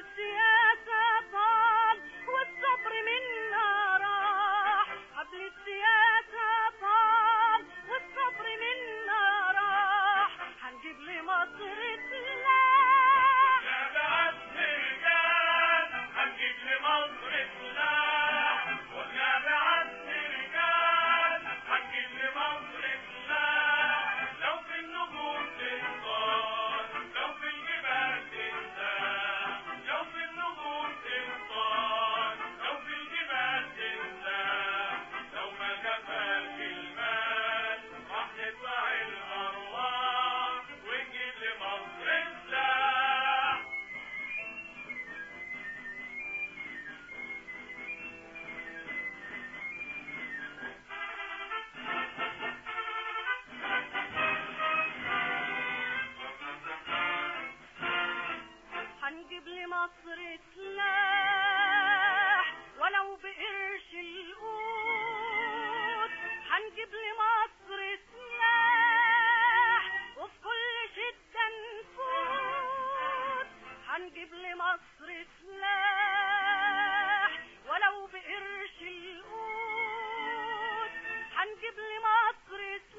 السياسة طال والصبر منا راح، حبل السياسة طال والصبر منا راح، هنجيب لمصر سلاح. يا بعز رجال هنجيب لمصر سلاح، ويا بعز رجال هنجيب لمصر سلاح. لو في النجوم تنطار، لو في الجبال تنزاح، لو في النجوم تنطار، لو في الجبال تنزاح. لو ما كفاش المال راح ندفع الأرواح ونجيب لمصر سلاح. هنجيب لمصر سلاح ولو بقرش القوت، هنجيب لمصر سلاح وفي كل شدة نفوت، هنجيب لمصر سلاح ولو بقرش القوت، هنجيب لمصر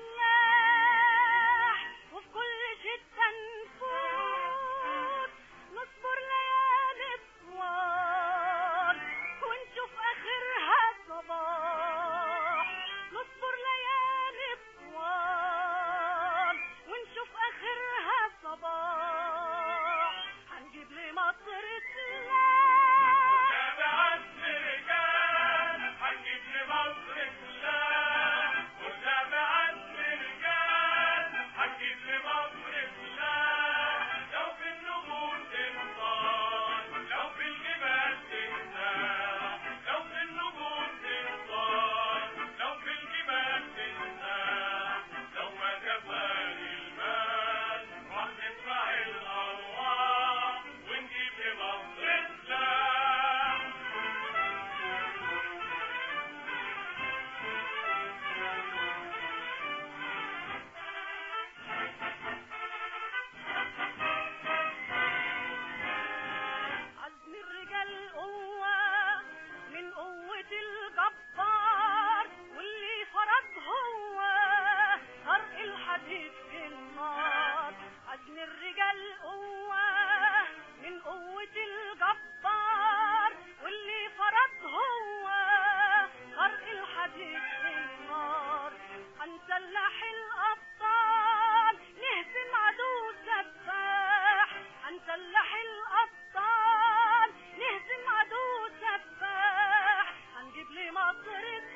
سلاح وفي كل شدة نفوت. نصبر ليالي طوال ونشوف اخرها صباح، نصبر ليالي طوال ونشوف اخرها صباح، هنجيب لمصر سلاح. يا بعز رجال هنجيب لمصر سلاح، ويا بعز رجال هنجيب لمصر سلاح. لو في النجوم تنطار، لو في الجبال تنزاح، لو في النجوم تنطار، لو في الجبال تنزاح. لو ما كفاش المال راح ندفع الأرواح ونجيب لمصر سلاح. عزم الرجال قوة من قوة الجبار، واللي فرض هو طرق الحديد في النار. عزم الرجال قوة من قوة الجبار، واللي فرض هو طرق الحديد في النار. هنسلح الأبطال نهزم عدو سفاح، هنسلح الأبطال نهزم عدو سفاح، هنجيب لمصر